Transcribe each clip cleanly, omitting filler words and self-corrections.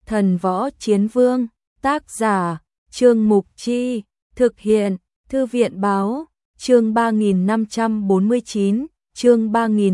Thần Võ Chiến Vương, tác giả, Trương Mục Chi, thực hiện, Thư viện Báo, chương 3549, chương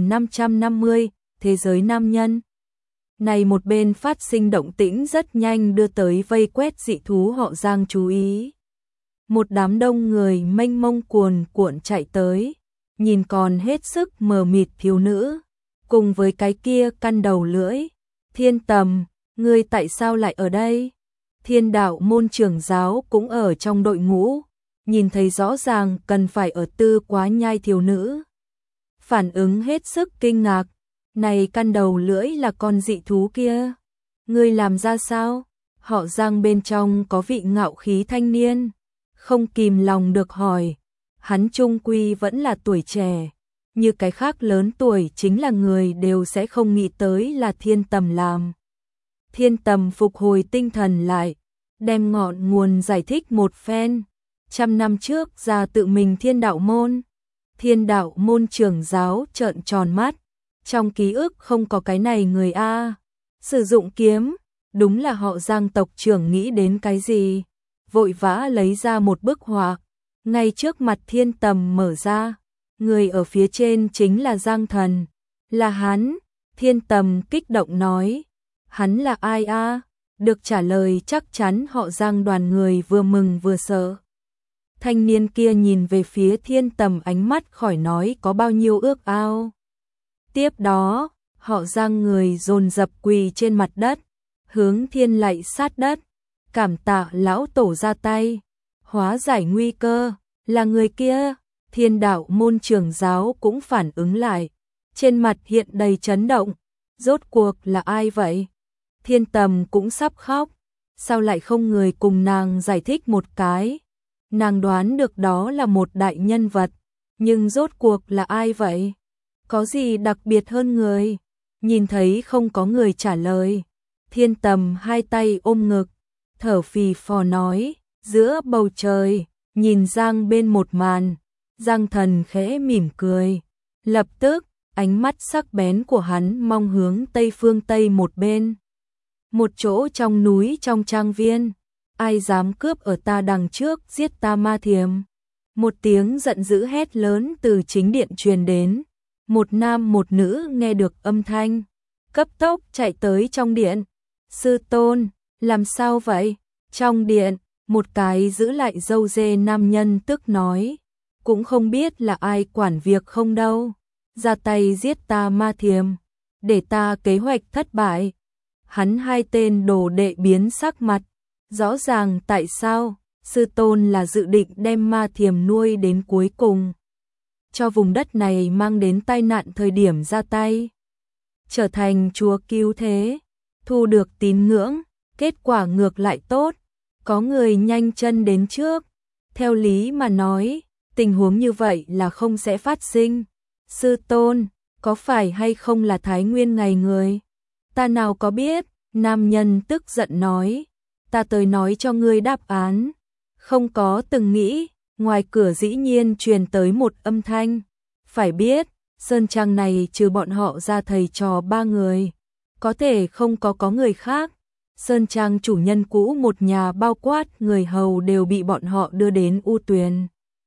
3550, Thế giới nam nhân. Này một bên phát sinh động tĩnh rất nhanh đưa tới vây quét dị thú họ Giang chú ý. Một đám đông người mênh mông cuồn cuộn chạy tới, nhìn còn hết sức mờ mịt thiếu nữ, cùng với cái kia căn đầu lưỡi. Thiên Tầm, ngươi tại sao lại ở đây? Thiên Đạo môn trưởng giáo cũng ở trong đội ngũ, nhìn thấy rõ ràng cần phải ở Tư Quá Nhai thiếu nữ. Phản ứng hết sức kinh ngạc, này căn đầu lưỡi là con dị thú kia. Ngươi làm ra sao? Họ Giang bên trong có vị ngạo khí thanh niên, không kìm lòng được hỏi. Hắn trung quy vẫn là tuổi trẻ, như cái khác lớn tuổi chính là người đều sẽ không nghĩ tới là Thiên Tầm làm. Thiên Tầm phục hồi tinh thần lại, đem ngọn nguồn giải thích một phen. 100 năm trước ra tự mình Thiên Đạo môn. Thiên Đạo môn trưởng giáo trợn tròn mắt, trong ký ức không có cái này người a. Sử dụng kiếm, đúng là họ Giang tộc trưởng nghĩ đến cái gì? Vội vã lấy ra một bức họa, ngay trước mặt Thiên Tầm mở ra. Người ở phía trên chính là Giang Thần. Là hắn. Thiên Tầm kích động nói. Hắn là ai a? Được trả lời chắc chắn họ Giang đoàn người vừa mừng vừa sợ. Thanh niên kia nhìn về phía Thiên Tầm, ánh mắt khỏi nói có bao nhiêu ước ao. Tiếp đó, họ Giang người dồn dập quỳ trên mặt đất, hướng Thiên lạy sát đất, cảm tạ lão tổ ra tay, hóa giải nguy cơ. Là người kia. Thiên Đạo môn trưởng giáo cũng phản ứng lại, trên mặt hiện đầy chấn động. Rốt cuộc là ai vậy? Thiên Tầm cũng sắp khóc, sao lại không người cùng nàng giải thích một cái? Nàng đoán được đó là một đại nhân vật, nhưng rốt cuộc là ai vậy? Có gì đặc biệt hơn người? Nhìn thấy không có người trả lời, Thiên Tầm hai tay ôm ngực, thở phì phò nói. Giữa bầu trời, nhìn Giang bên một màn, Giang Thần khẽ mỉm cười. Lập tức, ánh mắt sắc bén của hắn mong hướng tây phương tây một bên. Một chỗ trong núi trong trang viên. Ai dám cướp ở ta đằng trước, giết ta ma thiềm. Một tiếng giận dữ hét lớn từ chính điện truyền đến. Một nam một nữ nghe được âm thanh, cấp tốc chạy tới trong điện. Sư tôn, làm sao vậy? Trong điện, một cái giữ lại râu dê nam nhân tức nói. Cũng không biết là ai quản việc không đâu. Ra tay giết ta ma thiềm, để ta kế hoạch thất bại. Hắn hai tên đồ đệ biến sắc mặt. Rõ ràng tại sao, sư tôn là dự định đem ma thiềm nuôi đến cuối cùng. Cho vùng đất này mang đến tai nạn thời điểm ra tay. Trở thành chúa cứu thế, thu được tín ngưỡng, kết quả ngược lại tốt. Có người nhanh chân đến trước. Theo lý mà nói, tình huống như vậy là không sẽ phát sinh. Sư tôn, có phải hay không là Thái Nguyên ngày người? Ta nào có biết, nam nhân tức giận nói. Ta tới nói cho ngươi đáp án. Không có từng nghĩ, ngoài cửa dĩ nhiên truyền tới một âm thanh. Phải biết, sơn trang này trừ bọn họ ra thầy trò 3 người. Có thể không có người khác. Sơn trang chủ nhân cũ một nhà bao quát người hầu đều bị bọn họ đưa đến U Tuyền.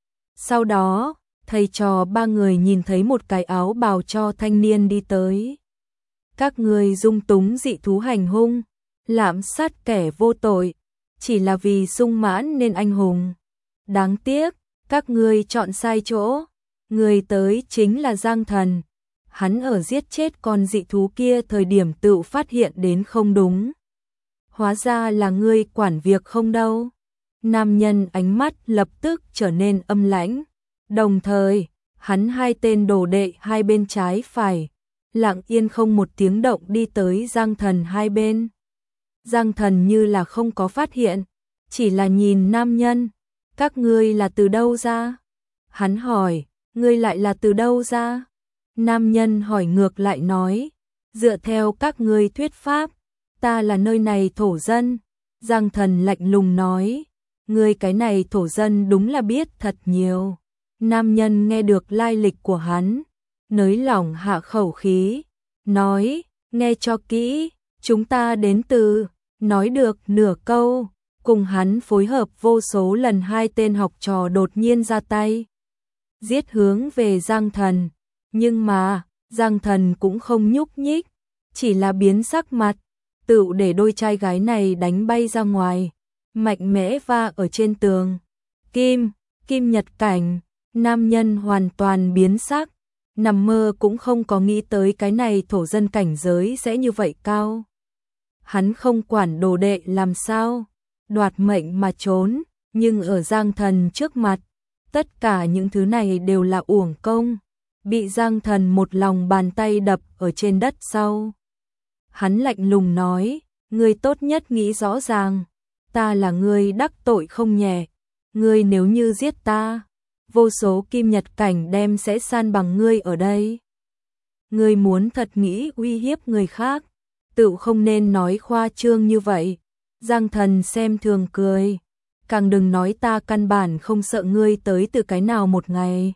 Sau đó, thầy trò 3 người nhìn thấy một cái áo bào cho thanh niên đi tới. Các người dung túng dị thú hành hung, lạm sát kẻ vô tội, chỉ là vì sung mãn nên anh hùng. Đáng tiếc, các ngươi chọn sai chỗ. Người tới chính là Giang Thần. Hắn ở giết chết con dị thú kia thời điểm tự phát hiện đến không đúng. Hóa ra là ngươi quản việc không đâu. Nam nhân ánh mắt lập tức trở nên âm lãnh. Đồng thời, hắn hai tên đồ đệ hai bên trái phải, lặng yên không một tiếng động đi tới Giang Thần hai bên. Giang Thần như là không có phát hiện, chỉ là nhìn nam nhân. Các ngươi là từ đâu ra? Hắn hỏi, ngươi lại là từ đâu ra? Nam nhân hỏi ngược lại nói, dựa theo các ngươi thuyết pháp, ta là nơi này thổ dân. Giang Thần lạnh lùng nói, ngươi cái này thổ dân đúng là biết thật nhiều. Nam nhân nghe được lai lịch của hắn, nới lỏng hạ khẩu khí, nói, nghe cho kỹ, chúng ta đến từ Nói được nửa câu, cùng hắn phối hợp vô số lần hai tên học trò đột nhiên ra tay. Giết hướng về Giang Thần, nhưng mà Giang Thần cũng không nhúc nhích, chỉ là biến sắc mặt, tự để đôi trai gái này đánh bay ra ngoài, mạnh mẽ va ở trên tường. Kim Nhật Cảnh, nam nhân hoàn toàn biến sắc, nằm mơ cũng không có nghĩ tới cái này thổ dân cảnh giới sẽ như vậy cao. Hắn không quản đồ đệ làm sao, đoạt mệnh mà trốn, nhưng ở Giang Thần trước mặt, tất cả những thứ này đều là uổng công, bị Giang Thần một lòng bàn tay đập ở trên đất sau. Hắn lạnh lùng nói, ngươi tốt nhất nghĩ rõ ràng, ta là người đắc tội không nhẹ, ngươi nếu như giết ta, vô số Kim Nhật Cảnh đem sẽ san bằng ngươi ở đây. Ngươi muốn thật nghĩ uy hiếp người khác, tự không nên nói khoa trương như vậy. Giang Thần xem thường cười, càng đừng nói ta căn bản không sợ ngươi tới từ cái nào một ngày.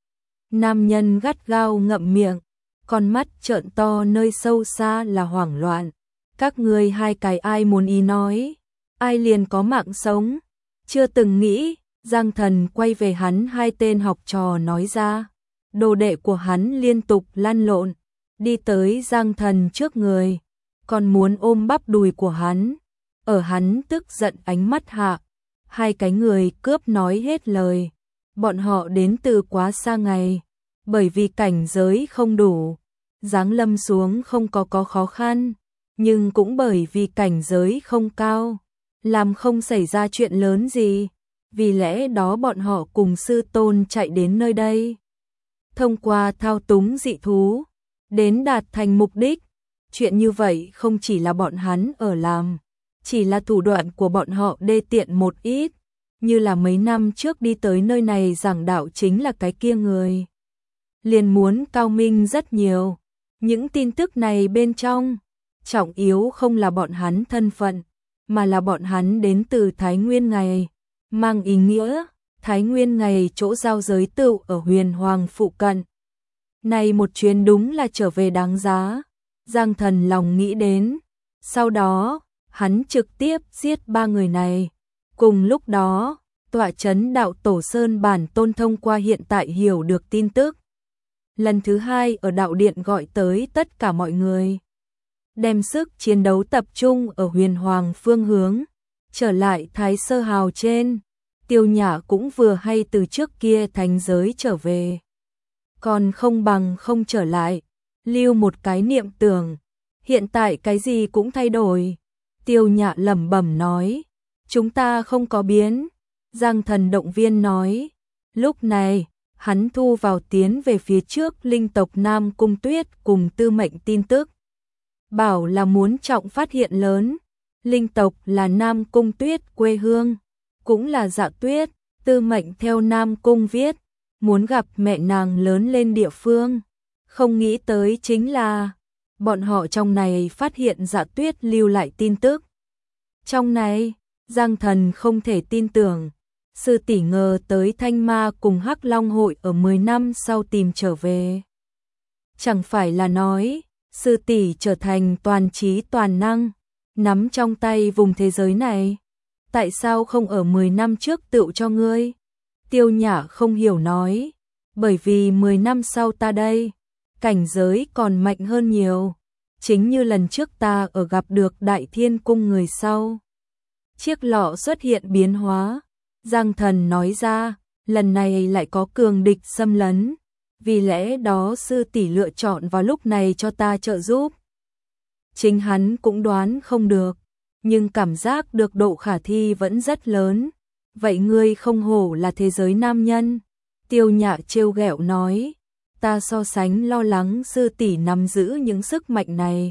Nam nhân gắt gao ngậm miệng, con mắt trợn to nơi sâu xa là hoảng loạn. Các ngươi hai cái ai muốn ý nói, ai liền có mạng sống, chưa từng nghĩ. Giang Thần quay về hắn hai tên học trò nói ra, đồ đệ của hắn liên tục lăn lộn, đi tới Giang Thần trước người, còn muốn ôm bắp đùi của hắn. Ở hắn tức giận ánh mắt hạ, hai cái người cướp nói hết lời, bọn họ đến từ quá xa ngày, bởi vì cảnh giới không đủ, giáng lâm xuống không có khó khăn, nhưng cũng bởi vì cảnh giới không cao, làm không xảy ra chuyện lớn gì, vì lẽ đó bọn họ cùng sư tôn chạy đến nơi đây. Thông qua thao túng dị thú, đến đạt thành mục đích, chuyện như vậy không chỉ là bọn hắn ở làm, chỉ là thủ đoạn của bọn họ đê tiện một ít, như là mấy năm trước đi tới nơi này giảng đạo chính là cái kia người. Liền muốn cao minh rất nhiều, những tin tức này bên trong, trọng yếu không là bọn hắn thân phận, mà là bọn hắn đến từ Thái Nguyên Ngày, mang ý nghĩa, Thái Nguyên Ngày chỗ giao giới tựu ở Huyền Hoàng phụ cận. Này một chuyến đúng là trở về đáng giá, Giang Thần lòng nghĩ đến, sau đó, hắn trực tiếp giết ba người này. Cùng lúc đó, tọa chấn đạo Tổ Sơn bản tôn thông qua hiện tại hiểu được tin tức. Lần thứ hai ở đạo điện gọi tới tất cả mọi người. Đem sức chiến đấu tập trung ở Huyền Hoàng phương hướng, trở lại Thái Sơ Hào trên. Tiêu Nhã cũng vừa hay từ trước kia thánh giới trở về. Còn không bằng không trở lại, lưu một cái niệm tưởng. Hiện tại cái gì cũng thay đổi. Tiêu Nhã lẩm bẩm nói, chúng ta không có biến. Giang Thần động viên nói, lúc này, hắn thu vào tiến về phía trước linh tộc Nam Cung Tuyết cùng Tư Mệnh tin tức. Bảo là muốn trọng phát hiện lớn, linh tộc là Nam Cung Tuyết quê hương, cũng là Dạ Tuyết, Tư Mệnh theo Nam Cung viết, muốn gặp mẹ nàng lớn lên địa phương. Không nghĩ tới chính là, bọn họ trong này phát hiện Dạ Tuyết lưu lại tin tức. Trong này, Giang Thần không thể tin tưởng, sư tỷ ngờ tới Thanh Ma cùng Hắc Long hội ở 10 năm sau tìm trở về. Chẳng phải là nói, sư tỷ trở thành toàn trí toàn năng, nắm trong tay vùng thế giới này. Tại sao không ở 10 năm trước tựu cho ngươi? Tiêu Nhã không hiểu nói, bởi vì 10 năm sau ta đây, cảnh giới còn mạnh hơn nhiều. Chính như lần trước ta ở gặp được Đại Thiên Cung người sau. Chiếc lọ xuất hiện biến hóa. Giang Thần nói ra, lần này lại có cường địch xâm lấn. Vì lẽ đó sư tỷ lựa chọn vào lúc này cho ta trợ giúp. Chính hắn cũng đoán không được, nhưng cảm giác được độ khả thi vẫn rất lớn. Vậy ngươi không hổ là thế giới nam nhân. Tiêu Nhã trêu ghẹo nói, ta so sánh lo lắng sư tỷ nắm giữ những sức mạnh này.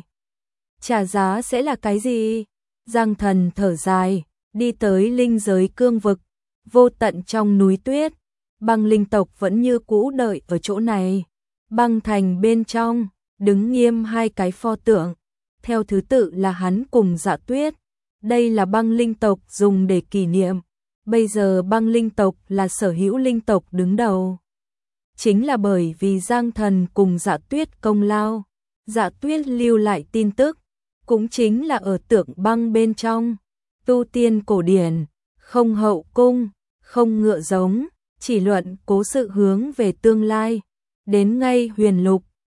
Trả giá sẽ là cái gì? Giang Thần thở dài, đi tới linh giới cương vực, vô tận trong núi tuyết. Băng linh tộc vẫn như cũ đợi ở chỗ này. Băng thành bên trong, đứng nghiêm hai cái pho tượng. Theo thứ tự là hắn cùng Dạ Tuyết. Đây là băng linh tộc dùng để kỷ niệm. Bây giờ băng linh tộc là sở hữu linh tộc đứng đầu. Chính là bởi vì Giang Thần cùng Dạ Tuyết công lao. Dạ Tuyết lưu lại tin tức. cũng chính là ở Tượng Băng bên trong. Tu tiên cổ điển, không hậu cung, không ngựa giống, chỉ luận cố sự hướng về tương lai. Đến ngay Huyền Lục,